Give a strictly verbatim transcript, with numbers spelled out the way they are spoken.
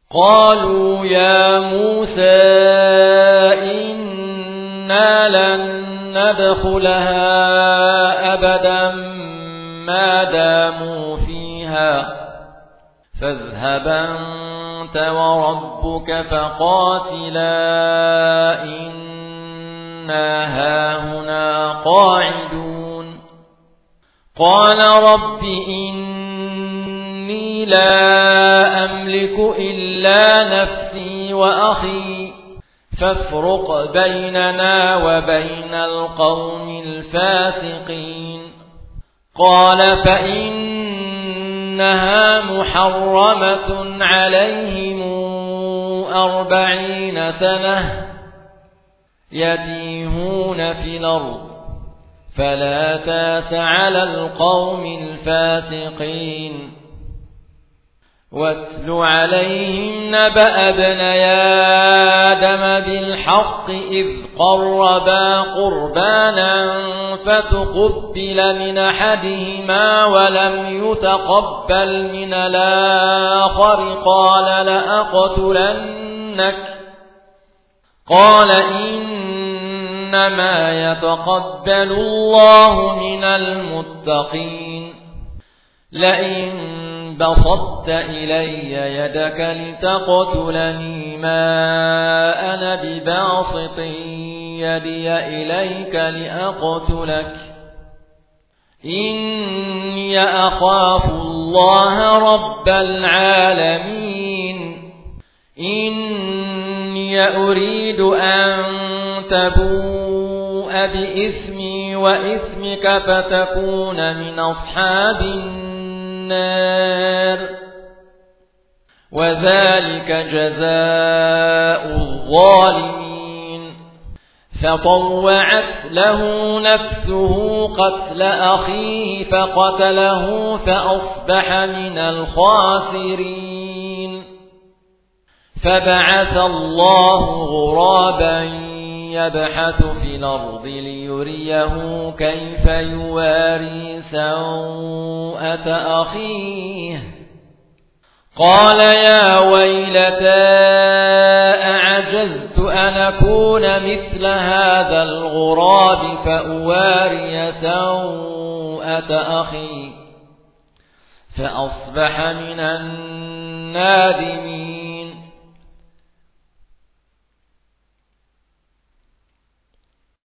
قالوا يا موسى إنا لن ندخلها أبدا ما داموا فيها فاذهب أنت وربك فقاتلا إنا هاهنا قاعدون قال رب إني لا أملك إلا نفسي وأخي فافرق بيننا وبين القوم الفاسقين قال فإنها محرمة عليهم أربعين سنة يتيهون في الأرض فلا تاس على القوم الفاسقين واتل عليهم نبأ ابني آدم بالحق إذ قربا قربانا فتقبل من أحدهما ولم يتقبل من الآخر قال لأقتلنك قال إنما يتقبل الله من المتقين لئن بسطت إلي يدك لتقتلني ما أنا بباسط يدي إليك لأقتلك إني أخاف الله رب العالمين إني أريد أن تبوء بإثمي وإثمك فتكون من أصحاب النار وذلك جزاء الظالمين فطوعت له نفسه قتل أخيه فقتله فأصبح من الخاسرين فبعث الله غرابا يبحث في الأرض ليريه كيف يواري سوءة أخيه قال يا ويلتى أعجزت أن أكون مثل هذا الغراب فأواري سوءة أخي فأصبح من النادمين